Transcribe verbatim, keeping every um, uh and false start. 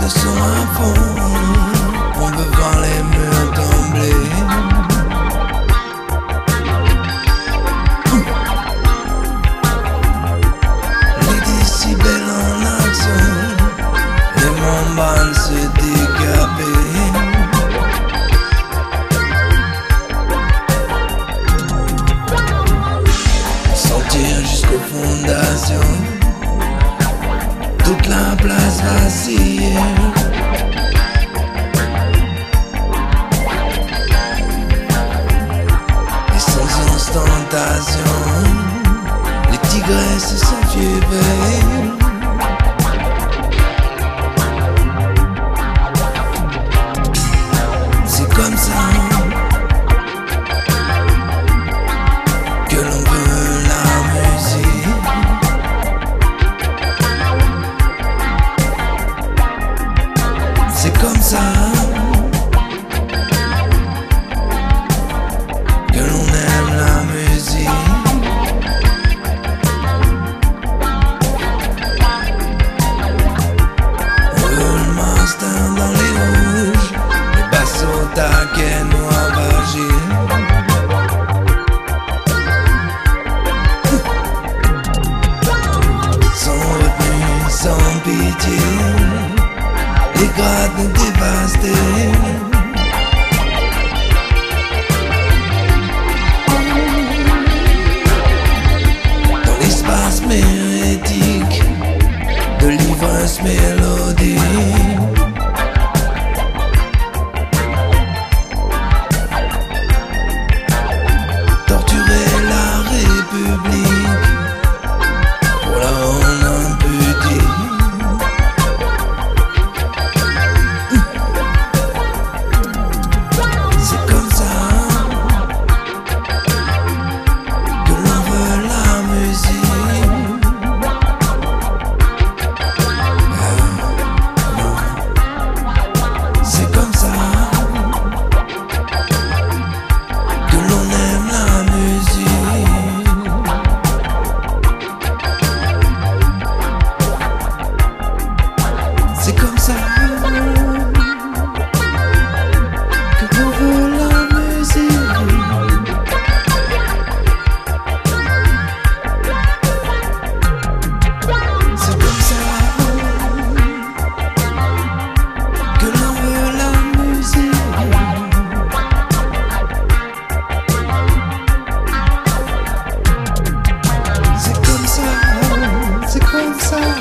son à fond, on veut voir les murs trembler. Les décibels en action, les membranes se décaper. Sentir jusqu'aux fondations toute la place vacille. Et sans ostentation, les tigresses s'enfiévraient. C'est comme ça que l'on veut la musique. C'est comme ça que l'on aime la musique. On veut le master dans les rouges, les basses au taquet nous ravagés. Sans retenue, sans pitié, les grades dévastés. Dans l'espace mérétique de l'ivresse mélodique. Torturer la République pour la rendre impudique. C'est comme ça que l'on veut la musique. Ah, non. C'est comme ça que l'on aime la musique. C'est comme ça que l'on veut la musique. C'est comme ça que l'on veut la musique. C'est comme ça, c'est comme ça.